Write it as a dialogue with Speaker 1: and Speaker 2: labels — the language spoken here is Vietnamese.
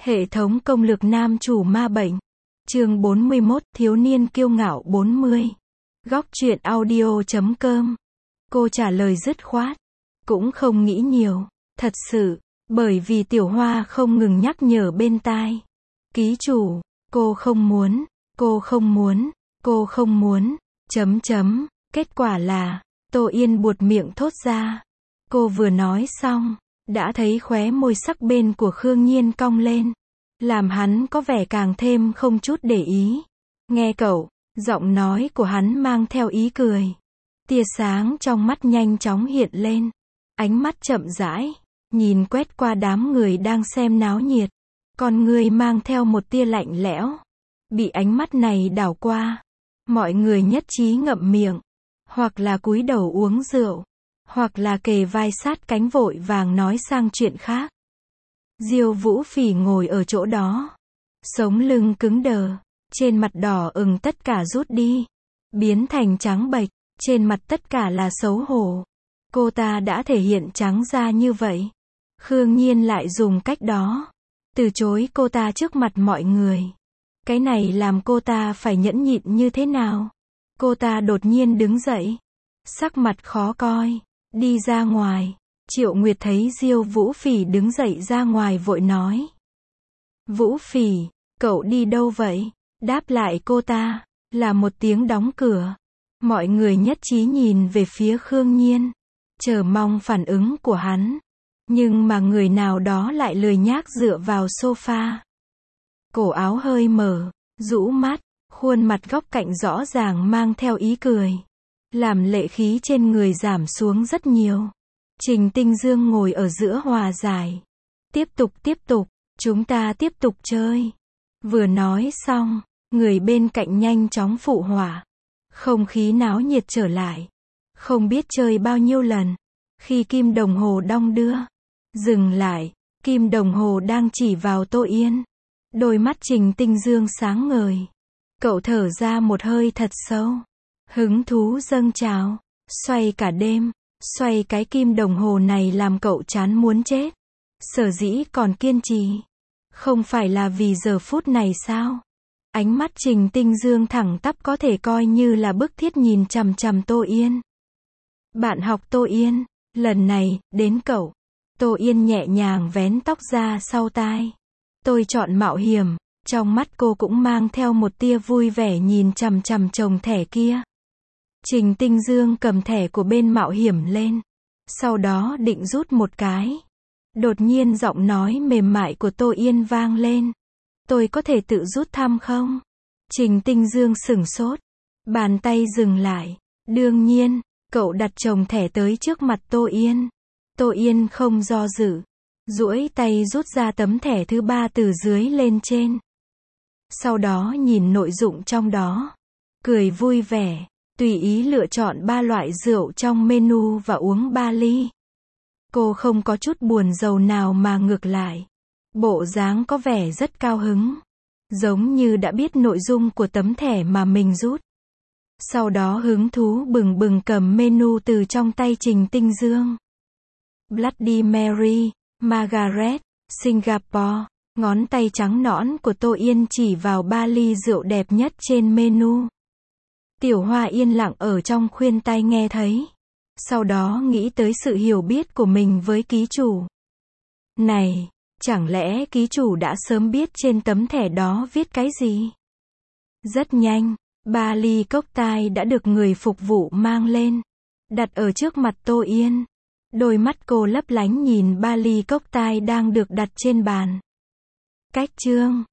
Speaker 1: Hệ thống công lược nam chủ ma bệnh. Chương 41, thiếu niên kiêu ngạo 40. Góc truyện audio.com. Cô trả lời dứt khoát. Cũng không nghĩ nhiều. Thật sự, bởi vì Tiểu Hoa không ngừng nhắc nhở bên tai. Ký chủ, cô không muốn, cô không muốn, cô không muốn, Kết quả là, Tô Yên buột miệng thốt ra. Cô vừa nói xong, đã thấy khóe môi sắc bên của Khương Nhiên cong lên. Làm hắn có vẻ càng thêm không chút để ý. Nghe cậu, giọng nói của hắn mang theo ý cười. Tia sáng trong mắt nhanh chóng hiện lên. Ánh mắt chậm rãi, nhìn quét qua đám người đang xem náo nhiệt. Con người mang theo một tia lạnh lẽo. Bị ánh mắt này đảo qua, mọi người nhất trí ngậm miệng. Hoặc là cúi đầu uống rượu, hoặc là kề vai sát cánh vội vàng nói sang chuyện khác. Diêu Vũ Phỉ ngồi ở chỗ đó, sống lưng cứng đờ, trên mặt đỏ ửng tất cả rút đi, biến thành trắng bệch, trên mặt tất cả là xấu hổ. Cô ta đã thể hiện trắng da như vậy. Khương Nhiên lại dùng cách đó, từ chối cô ta trước mặt mọi người. Cái này làm cô ta phải nhẫn nhịn như thế nào? Cô ta đột nhiên đứng dậy, sắc mặt khó coi, đi ra ngoài. Triệu Nguyệt thấy Diêu Vũ Phỉ đứng dậy ra ngoài vội nói. Vũ Phỉ, cậu đi đâu vậy? Đáp lại cô ta, là một tiếng đóng cửa. Mọi người nhất trí nhìn về phía Khương Nhiên, chờ mong phản ứng của hắn. Nhưng mà người nào đó lại lười nhác dựa vào sofa. Cổ áo hơi mở, rũ mắt, khuôn mặt góc cạnh rõ ràng mang theo ý cười. Làm lệ khí trên người giảm xuống rất nhiều. Trình Tinh Dương ngồi ở giữa hòa giải. Tiếp tục, chúng ta tiếp tục chơi. Vừa nói xong, người bên cạnh nhanh chóng phụ họa. Không khí náo nhiệt trở lại. Không biết chơi bao nhiêu lần. Khi kim đồng hồ đong đưa, dừng lại, kim đồng hồ đang chỉ vào Tô Yên. Đôi mắt Trình Tinh Dương sáng ngời. Cậu thở ra một hơi thật sâu. Hứng thú dâng trào, xoay cả đêm. Xoay cái kim đồng hồ này làm cậu chán muốn chết. Sở dĩ còn kiên trì, không phải là vì giờ phút này sao? Ánh mắt Trình Tinh Dương thẳng tắp có thể coi như là bức thiết nhìn chằm chằm Tô Yên. Bạn học Tô Yên, lần này, đến cậu. Tô Yên nhẹ nhàng vén tóc ra sau tai. Tôi chọn mạo hiểm, trong mắt cô cũng mang theo một tia vui vẻ nhìn chằm chằm chồng thẻ kia. Trình Tinh Dương cầm thẻ của bên mạo hiểm lên. Sau đó định rút một cái. Đột nhiên giọng nói mềm mại của Tô Yên vang lên. Tôi có thể tự rút thăm không? Trình Tinh Dương sửng sốt. Bàn tay dừng lại. Đương nhiên, cậu đặt chồng thẻ tới trước mặt Tô Yên. Tô Yên không do dự. Duỗi tay rút ra tấm thẻ thứ 3 từ dưới lên trên. Sau đó nhìn nội dung trong đó. Cười vui vẻ. Tùy ý lựa chọn 3 loại rượu trong menu và uống 3 ly. Cô không có chút buồn rầu nào mà ngược lại. Bộ dáng có vẻ rất cao hứng. Giống như đã biết nội dung của tấm thẻ mà mình rút. Sau đó hứng thú bừng bừng cầm menu từ trong tay Trình Tinh Dương. Bloody Mary, Margaret, Singapore. Ngón tay trắng nõn của Tô Yên chỉ vào 3 ly rượu đẹp nhất trên menu. Tiểu Hoa yên lặng ở trong khuyên tai nghe thấy. Sau đó nghĩ tới sự hiểu biết của mình với ký chủ. Này, chẳng lẽ ký chủ đã sớm biết trên tấm thẻ đó viết cái gì? Rất nhanh, 3 ly cocktail đã được người phục vụ mang lên. Đặt ở trước mặt Tô Yên. Đôi mắt cô lấp lánh nhìn 3 ly cocktail đang được đặt trên bàn. Cách chương.